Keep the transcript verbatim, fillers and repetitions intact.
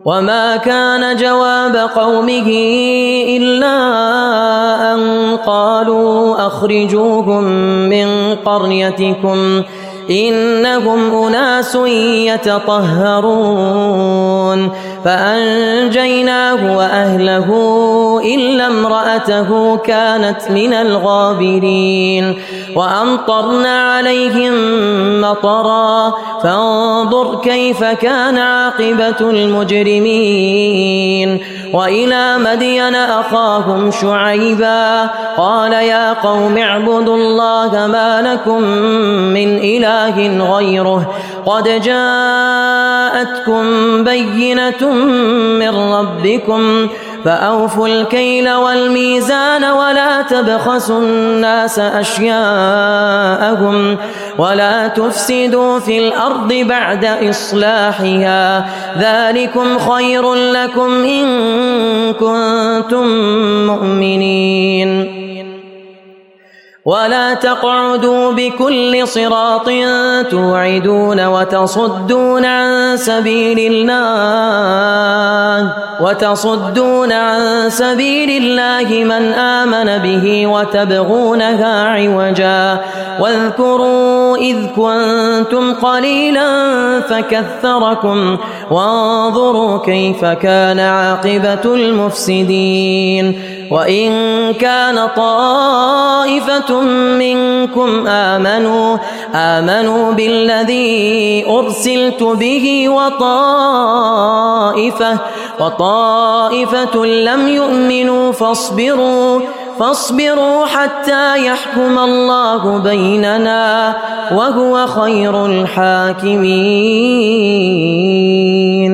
وما كان جواب قومه إلا أن قالوا أخرجوهم من قريتكم إنهم أناس يتطهرون فأنجيناه وأهله إلا امرأته كانت من الغابرين وأمطرنا عليهم مطرا فانظر كيف كان عاقبة المجرمين وإلى مدين أخاهم شعيبا قال يا قوم اعبدوا الله ما لكم من إله غيره قد جاءتكم بينة من ربكم فأوفوا الكيل والميزان ولا تبخسوا الناس أشياءهم ولا تفسدوا في الأرض بعد إصلاحها ذلكم خير لكم إن كنتم مؤمنين ولا تقعدوا بكل صراط توعدون وتصدون عن سبيل الله وتصدون عن سبيل الله من آمن به وتبغونها عوجا واذكروا إذ كنتم قليلا فكثركم وانظروا كيف كان عاقبة المفسدين وإن كان طائفة منكم آمنوا آمنوا بالذي أرسلت به وطائفة وطائفة لم يؤمنوا فاصبروا فاصبروا حتى يحكم الله بيننا وهو خير الحاكمين